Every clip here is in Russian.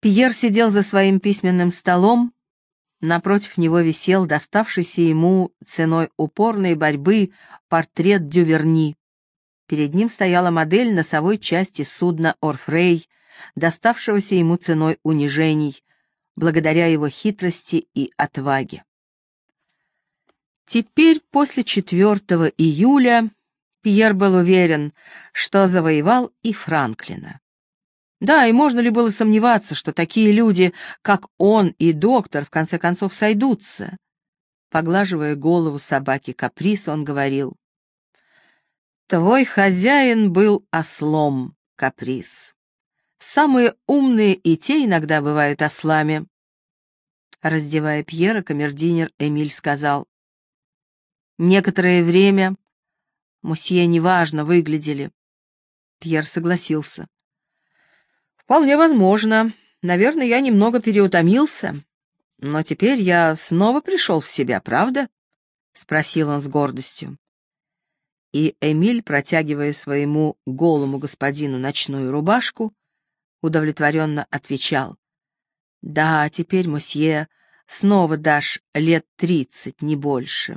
Пьер сидел за своим письменным столом, напротив него висел доставшийся ему ценой упорной борьбы портрет Дюверни. Перед ним стояла модель носовой части судна «Орфрей», доставшегося ему ценой унижений, благодаря его хитрости и отваге. Теперь, после 4 июля, Пьер был уверен, что завоевал и Франклина. Да, и можно ли было сомневаться, что такие люди, как он и доктор, в конце концов сойдутся? Поглаживая голову собаки Каприс, он говорил: «Твой хозяин был ослом, Каприс. Самые умные и те иногда бывают ослами». Раздевая Пьера, камердинер Эмиль сказал: «Некоторое время мусье неважно выглядели». Пьер согласился. «Вполне возможно. Наверное, я немного переутомился. Но теперь я снова пришел в себя, правда?» — спросил он с гордостью. И Эмиль, протягивая своему голому господину ночную рубашку, удовлетворенно отвечал: «Да, теперь, мосье, снова дашь лет 30, не больше».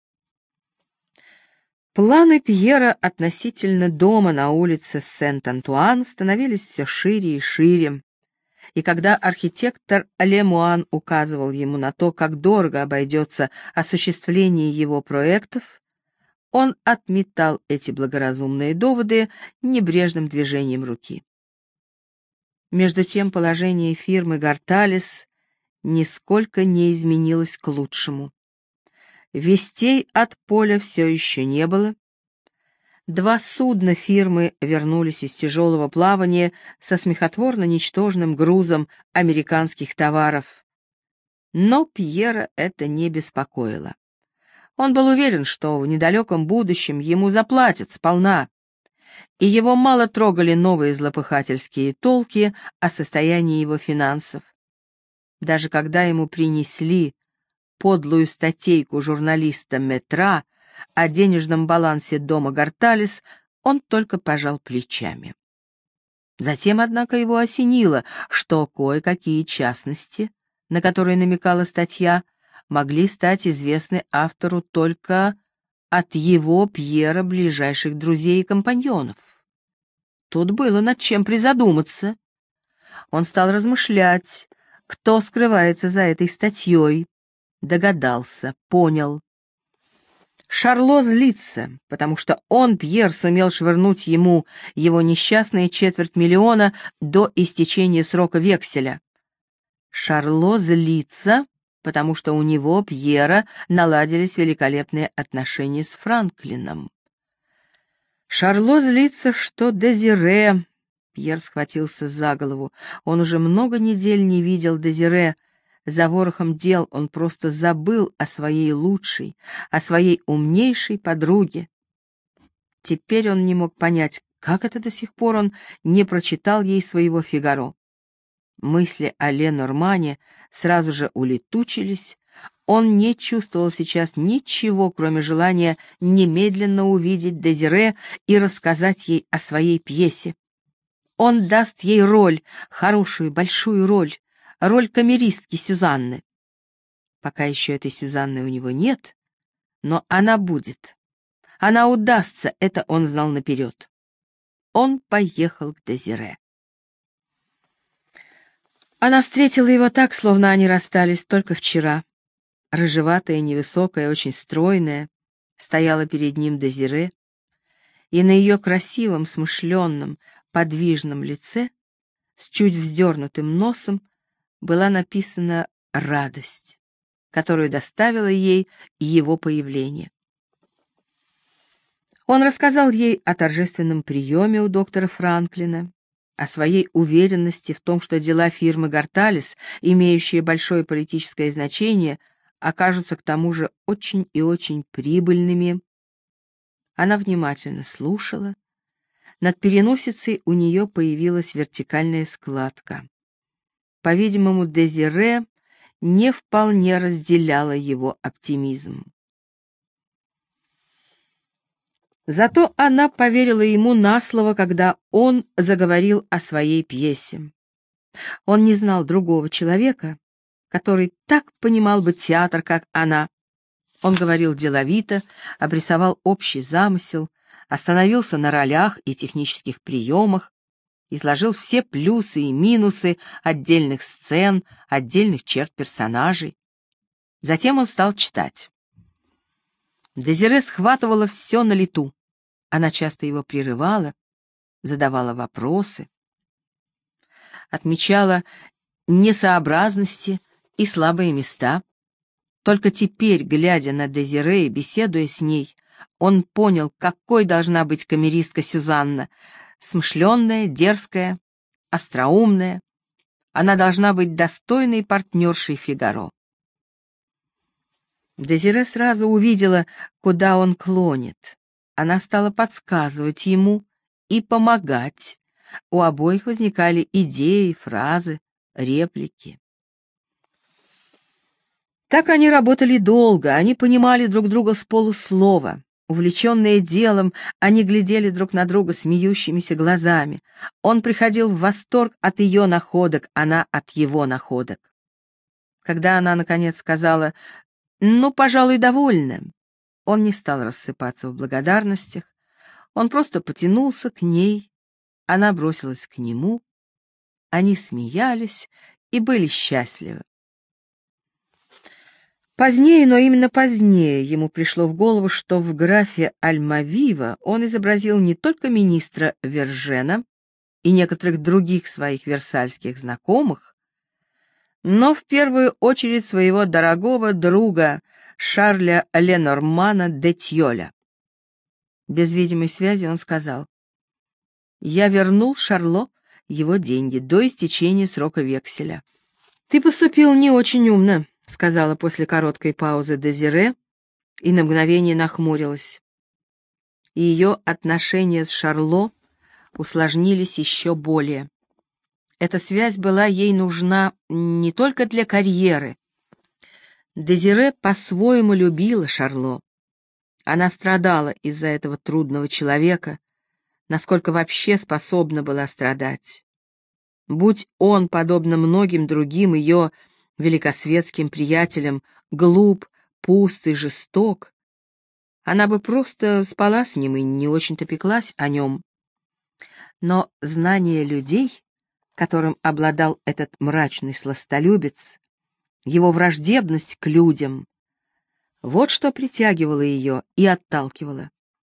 Планы Пьера относительно дома на улице Сент-Антуан становились все шире и шире, и когда архитектор Лемуан указывал ему на то, как дорого обойдется осуществление его проектов, он отметал эти благоразумные доводы небрежным движением руки. Между тем положение фирмы «Гарталес» нисколько не изменилось к лучшему. Вестей от поля все еще не было. 2 судна фирмы вернулись из тяжелого плавания со смехотворно ничтожным грузом американских товаров. Но Пьера это не беспокоило. Он был уверен, что в недалеком будущем ему заплатят сполна, и его мало трогали новые злопыхательские толки о состоянии его финансов. Даже когда ему принесли подлую статейку журналиста Метра о денежном балансе дома Гарталес, он только пожал плечами. Затем, однако, его осенило, что кое-какие частности, на которые намекала статья, могли стать известны автору только от его, Пьера, ближайших друзей и компаньонов. Тут было над чем призадуматься. Он стал размышлять, кто скрывается за этой статьей. Догадался, понял. Шарло злится, потому что он, Пьер, сумел швырнуть ему его несчастные 250 000 до истечения срока векселя. Шарло злится, потому что у него, Пьера, наладились великолепные отношения с Франклином. Шарло злится, что Дезире... Пьер схватился за голову. Он уже много недель не видел Дезире. За ворохом дел он просто забыл о своей лучшей, о своей умнейшей подруге. Теперь он не мог понять, как это до сих пор он не прочитал ей своего «Фигаро». Мысли о Ленормане сразу же улетучились. Он не чувствовал сейчас ничего, кроме желания немедленно увидеть Дезире и рассказать ей о своей пьесе. Он даст ей роль, хорошую, большую роль камеристки Сюзанны. Пока еще этой Сюзанны у него нет, но она будет. Она удастся, это он знал наперед. Он поехал к Дезире. Она встретила его так, словно они расстались только вчера. Рыжеватая, невысокая, очень стройная, стояла перед ним Дезире, и на ее красивом, смышленном, подвижном лице с чуть вздернутым носом была написана радость, которую доставило ей его появление. Он рассказал ей о торжественном приеме у доктора Франклина, о своей уверенности в том, что дела фирмы Гарталес, имеющие большое политическое значение, окажутся к тому же очень и очень прибыльными. Она внимательно слушала. Над переносицей у нее появилась вертикальная складка. По-видимому, Дезире не вполне разделяла его оптимизм. Зато она поверила ему на слово, когда он заговорил о своей пьесе. Он не знал другого человека, который так понимал бы театр, как она. Он говорил деловито, обрисовал общий замысел, остановился на ролях и технических приемах, изложил все плюсы и минусы отдельных сцен, отдельных черт персонажей. Затем он стал читать. Дезире схватывала все на лету. Она часто его прерывала, задавала вопросы, отмечала несообразности и слабые места. Только теперь, глядя на Дезире и беседуя с ней, он понял, какой должна быть камеристка Сюзанна. Смышленная, дерзкая, остроумная. Она должна быть достойной партнершей Фигаро. Дезире сразу увидела, куда он клонит. Она стала подсказывать ему и помогать. У обоих возникали идеи, фразы, реплики. Так они работали долго, они понимали друг друга с полуслова. Увлеченные делом, они глядели друг на друга смеющимися глазами. Он приходил в восторг от ее находок, она от его находок. Когда она, наконец, сказала «Ну, пожалуй, довольна», он не стал рассыпаться в благодарностях, он просто потянулся к ней, она бросилась к нему, они смеялись и были счастливы. Позднее, но именно позднее, ему пришло в голову, что в графе Альмавива он изобразил не только министра Вержена и некоторых других своих версальских знакомых, но в первую очередь своего дорогого друга Шарля Ленормана де Тьоля. Без видимой связи он сказал: «Я вернул Шарло его деньги до истечения срока векселя». «Ты поступил не очень умно», — сказала после короткой паузы Дезире и на мгновение нахмурилась. Ее отношения с Шарло усложнились еще более. Эта связь была ей нужна не только для карьеры. Дезире по-своему любила Шарло. Она страдала из-за этого трудного человека, насколько вообще способна была страдать. Будь он, подобно многим другим ее великосветским приятелям, глуп, пуст и жесток, она бы просто спала с ним и не очень-то пеклась о нем. Но знание людей, которым обладал этот мрачный сластолюбец, его враждебность к людям, вот что притягивало ее и отталкивало.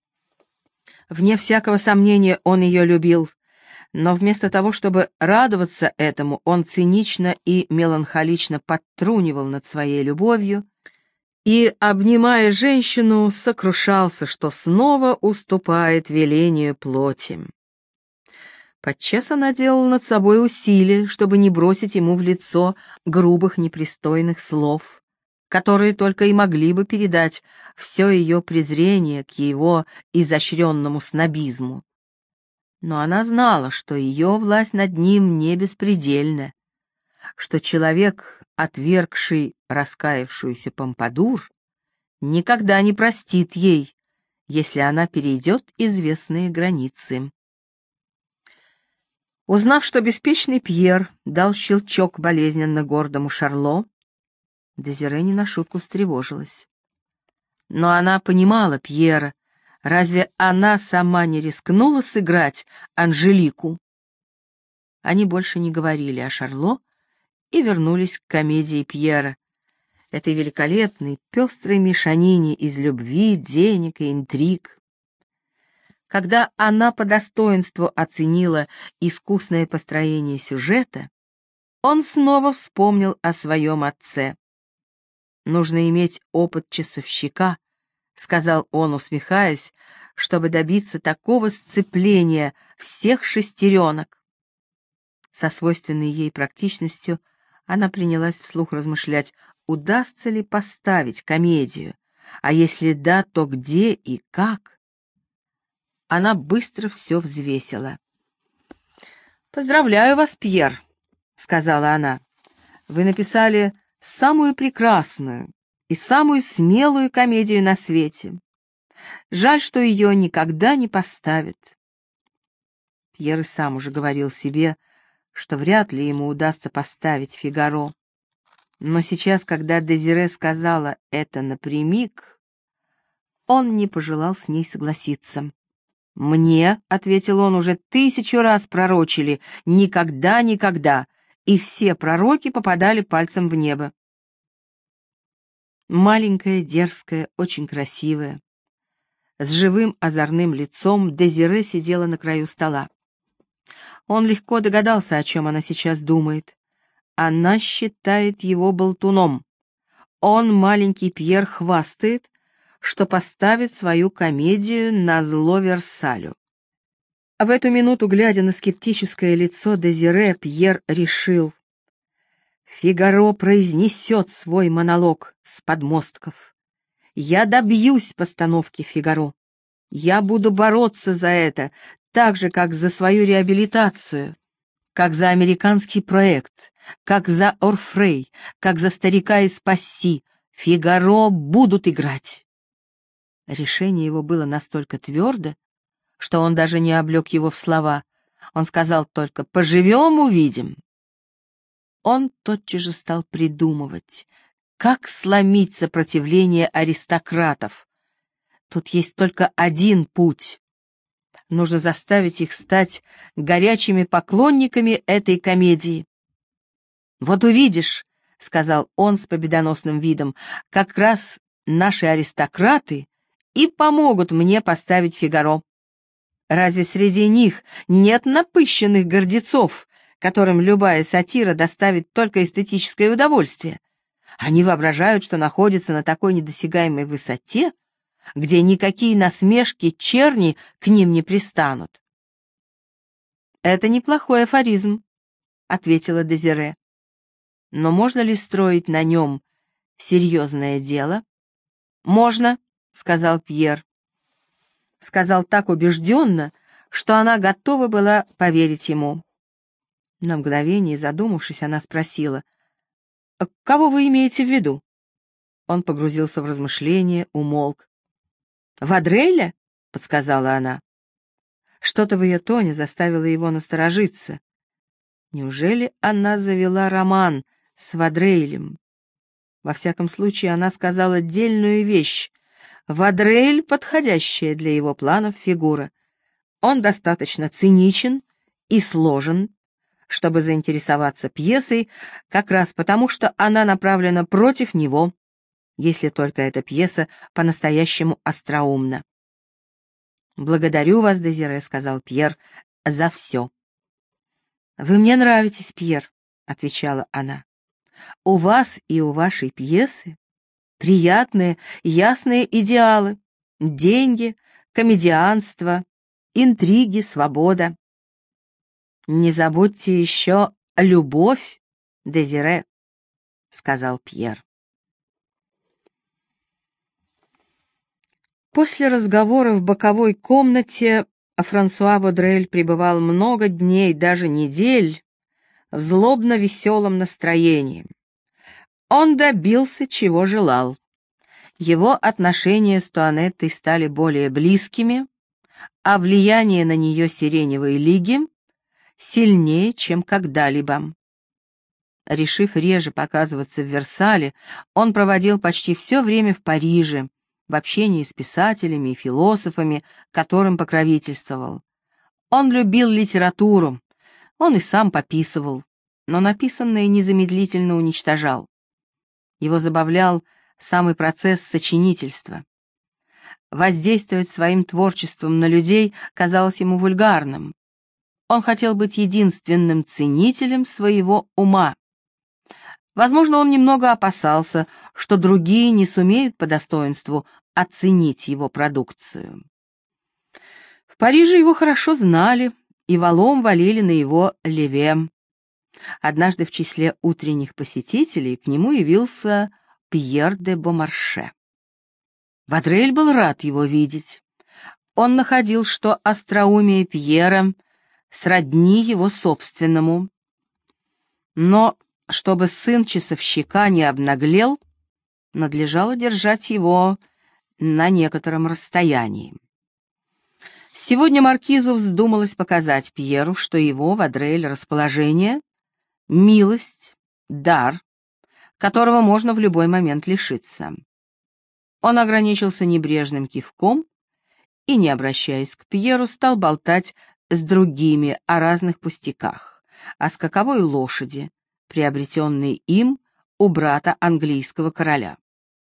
Вне всякого сомнения он ее любил, но вместо того, чтобы радоваться этому, он цинично и меланхолично подтрунивал над своей любовью и, обнимая женщину, сокрушался, что снова уступает велению плоти. Подчас она делала над собой усилие, чтобы не бросить ему в лицо грубых непристойных слов, которые только и могли бы передать все ее презрение к его изощренному снобизму. Но она знала, что ее власть над ним не беспредельна, что человек, отвергший раскаявшуюся Помпадур, никогда не простит ей, если она перейдет известные границы. Узнав, что беспечный Пьер дал щелчок болезненно гордому Шарло, Дезире не на шутку встревожилась. Но она понимала Пьера. Разве она сама не рискнула сыграть Анжелику? Они больше не говорили о Шарло и вернулись к комедии Пьера, этой великолепной, пестрой мешанине из любви, денег и интриг. Когда она по достоинству оценила искусное построение сюжета, он снова вспомнил о своем отце. «Нужно иметь опыт часовщика», — сказал он, усмехаясь, чтобы добиться такого сцепления всех шестеренок. Со свойственной ей практичностью она принялась вслух размышлять, удастся ли поставить комедию, а если да, то где и как. Она быстро все взвесила. «Поздравляю вас, Пьер», — сказала она. «Вы написали самую прекрасную и самую смелую комедию на свете. Жаль, что ее никогда не поставят». Пьер и сам уже говорил себе, что вряд ли ему удастся поставить Фигаро. Но сейчас, когда Дезире сказала это напрямик, он не пожелал с ней согласиться. «Мне, — ответил он, — уже 1000 раз пророчили, никогда, никогда, и все пророки попадали пальцем в небо». Маленькая, дерзкая, очень красивая, с живым озорным лицом Дезире сидела на краю стола. Он легко догадался, о чем она сейчас думает. Она считает его болтуном. Он, маленький Пьер, хвастает, что поставит свою комедию назло Версалю. А в эту минуту, глядя на скептическое лицо Дезире, Пьер решил: Фигаро произнесет свой монолог с подмостков. Я добьюсь постановки Фигаро. Я буду бороться за это, так же, как за свою реабилитацию, как за американский проект, как за Орфрей, как за старика из Пасси. Фигаро будут играть. Решение его было настолько твердо, что он даже не облег его в слова. Он сказал только: «Поживем, увидим». Он тотчас же стал придумывать, как сломить сопротивление аристократов. Тут есть только один путь. Нужно заставить их стать горячими поклонниками этой комедии. «Вот увидишь», — сказал он с победоносным видом, — «как раз наши аристократы и помогут мне поставить Фигаро. Разве среди них нет напыщенных гордецов, которым любая сатира доставит только эстетическое удовольствие? Они воображают, что находятся на такой недосягаемой высоте, где никакие насмешки черни к ним не пристанут». «Это неплохой афоризм», — ответила Дезире. «Но можно ли строить на нем серьезное дело?» «Можно», — сказал Пьер. Сказал так убежденно, что она готова была поверить ему. На мгновение, задумавшись, она спросила: «Кого вы имеете в виду?» Он погрузился в размышления, умолк. «Вадреля?» — подсказала она. Что-то в ее тоне заставило его насторожиться. Неужели она завела роман с Вадрейлем? Во всяком случае, она сказала дельную вещь. Вадрейль — подходящая для его планов фигура. Он достаточно циничен и сложен, чтобы заинтересоваться пьесой, как раз потому, что она направлена против него, если только эта пьеса по-настоящему остроумна. «Благодарю вас, Дезире», — сказал Пьер, — «за все». «Вы мне нравитесь, Пьер», — отвечала она. «У вас и у вашей пьесы приятные, ясные идеалы: деньги, комедианство, интриги, свобода. Не забудьте еще любовь, Дезире», — сказал Пьер. После разговора в боковой комнате Франсуа Вадрель пребывал много дней, даже недель, в злобно-веселом настроении. Он добился, чего желал. Его отношения с Туанеттой стали более близкими, а влияние на нее Сиреневой лиги сильнее, чем когда-либо. Решив реже показываться в Версале, он проводил почти все время в Париже, в общении с писателями и философами, которым покровительствовал. Он любил литературу, он и сам пописывал, но написанное незамедлительно уничтожал. Его забавлял самый процесс сочинительства. Воздействовать своим творчеством на людей казалось ему вульгарным. Он хотел быть единственным ценителем своего ума. Возможно, он немного опасался, что другие не сумеют по достоинству оценить его продукцию. В Париже его хорошо знали и валом валили на его леве. Однажды в числе утренних посетителей к нему явился Пьер де Бомарше. Вадрель был рад его видеть. Он находил, что остроумие Пьера сродни его собственному. Но чтобы сын часовщика не обнаглел, надлежало держать его на некотором расстоянии. Сегодня маркизу вздумалось показать Пьеру, что его Вадрель расположение — милость, дар, которого можно в любой момент лишиться. Он ограничился небрежным кивком и, не обращаясь к Пьеру, стал болтать с другими о разных пустяках, о скаковой лошади, приобретенной им у брата английского короля.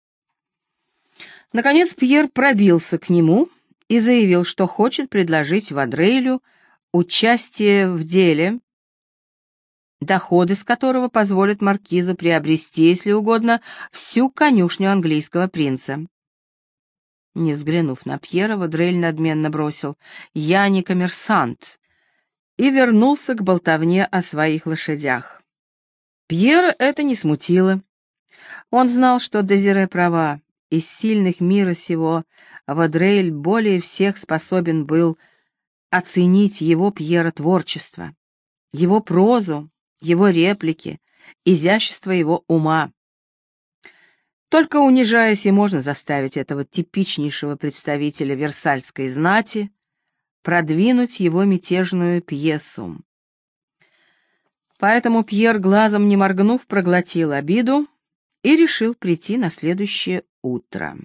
Наконец Пьер пробился к нему и заявил, что хочет предложить Вадрейлю участие в деле, доходы с которого позволят маркизу приобрести, если угодно, всю конюшню английского принца. Не взглянув на Пьера, Вадрейль надменно бросил: «Я не коммерсант», и вернулся к болтовне о своих лошадях. Пьера это не смутило. Он знал, что Дезире права. Из сильных мира сего Вадрейль более всех способен был оценить его, Пьера, творчество, его прозу, его реплики, изящество его ума. Только унижаясь и можно заставить этого типичнейшего представителя версальской знати продвинуть его мятежную пьесу. Поэтому Пьер, глазом не моргнув, проглотил обиду и решил прийти на следующее утро.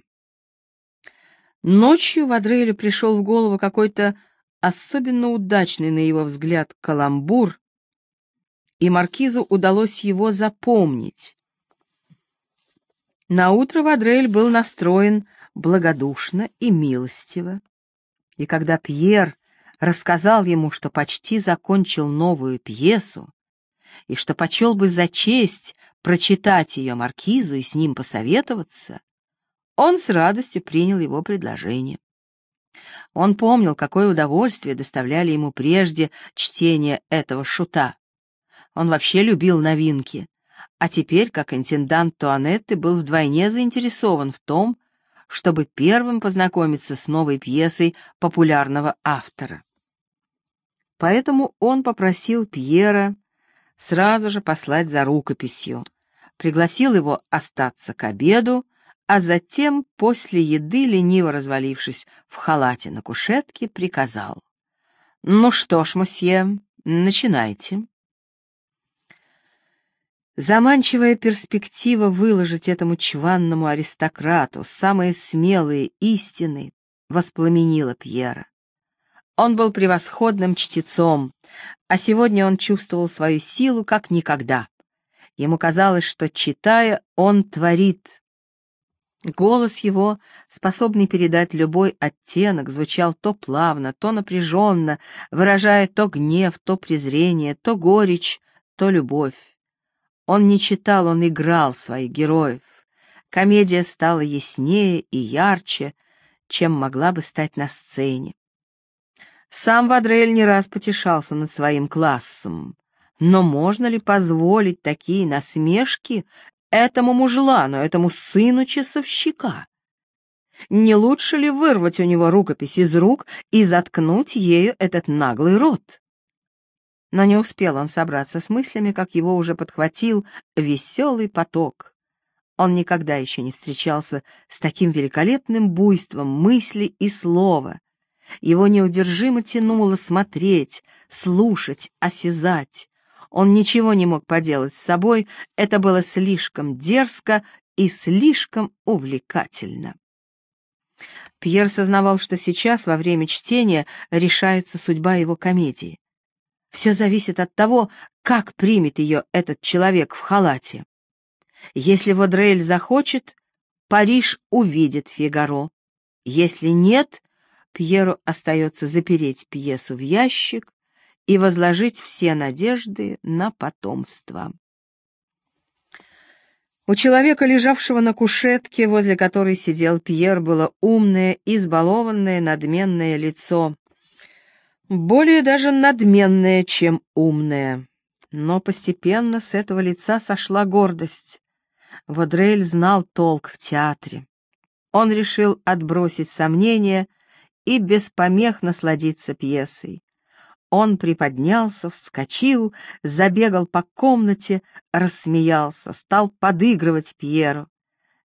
Ночью Вадрейлю пришел в голову какой-то особенно удачный, на его взгляд, каламбур, и маркизу удалось его запомнить. Наутро Вадрейль был настроен благодушно и милостиво, и когда Пьер рассказал ему, что почти закончил новую пьесу, и что почел бы за честь прочитать ее маркизу и с ним посоветоваться, он с радостью принял его предложение. Он помнил, какое удовольствие доставляли ему прежде чтение этого шута. Он вообще любил новинки, а теперь, как интендант Туанетты, был вдвойне заинтересован в том, чтобы первым познакомиться с новой пьесой популярного автора. Поэтому он попросил Пьера сразу же послать за рукописью, пригласил его остаться к обеду, а затем, после еды, лениво развалившись в халате на кушетке, приказал: «Ну что ж, мосье, начинайте». Заманчивая перспектива выложить этому чванному аристократу самые смелые истины воспламенила Пьера. Он был превосходным чтецом, а сегодня он чувствовал свою силу как никогда. Ему казалось, что, читая, он творит. Голос его, способный передать любой оттенок, звучал то плавно, то напряженно, выражая то гнев, то презрение, то горечь, то любовь. Он не читал, он играл своих героев. Комедия стала яснее и ярче, чем могла бы стать на сцене. Сам Вадрель не раз потешался над своим классом. Но можно ли позволить такие насмешки этому мужлану, этому сыну часовщика? Не лучше ли вырвать у него рукопись из рук и заткнуть ею этот наглый рот? Но не успел он собраться с мыслями, как его уже подхватил веселый поток. Он никогда еще не встречался с таким великолепным буйством мысли и слова. Его неудержимо тянуло смотреть, слушать, осязать. Он ничего не мог поделать с собой, это было слишком дерзко и слишком увлекательно. Пьер сознавал, что сейчас, во время чтения, решается судьба его комедии. Все зависит от того, как примет ее этот человек в халате. Если Вадрель захочет, Париж увидит Фигаро. Если нет, Пьеру остается запереть пьесу в ящик и возложить все надежды на потомство. У человека, лежавшего на кушетке, возле которой сидел Пьер, было умное, избалованное, надменное лицо. Более даже надменное, чем умное. Но постепенно с этого лица сошла гордость. Вадрель знал толк в театре. Он решил отбросить сомнения и без помех насладиться пьесой. Он приподнялся, вскочил, забегал по комнате, рассмеялся, стал подыгрывать Пьеру.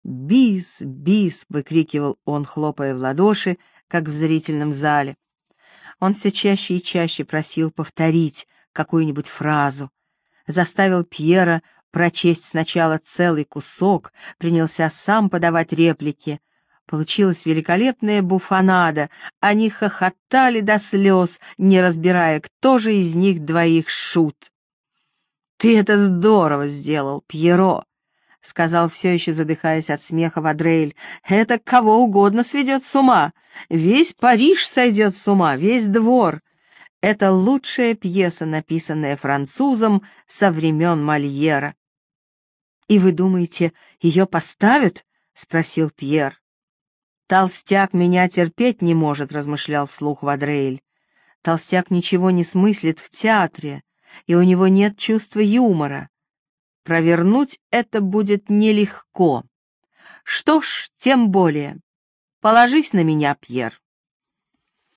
«Бис, бис!» — выкрикивал он, хлопая в ладоши, как в зрительном зале. Он все чаще и чаще просил повторить какую-нибудь фразу, заставил Пьера прочесть сначала целый кусок, принялся сам подавать реплики. Получилась великолепная буфонада, они хохотали до слез, не разбирая, кто же из них двоих шут. «Ты это здорово сделал, Пьеро», — сказал все еще задыхаясь от смеха Вадрель. «Это кого угодно сведет с ума. Весь Париж сойдет с ума, весь двор. Это лучшая пьеса, написанная французом со времен Мольера». «И вы думаете, ее поставят?» — спросил Пьер. «Толстяк меня терпеть не может», — размышлял вслух Вадрель. «Толстяк ничего не смыслит в театре, и у него нет чувства юмора. Провернуть это будет нелегко. Что ж, тем более. Положись на меня, Пьер».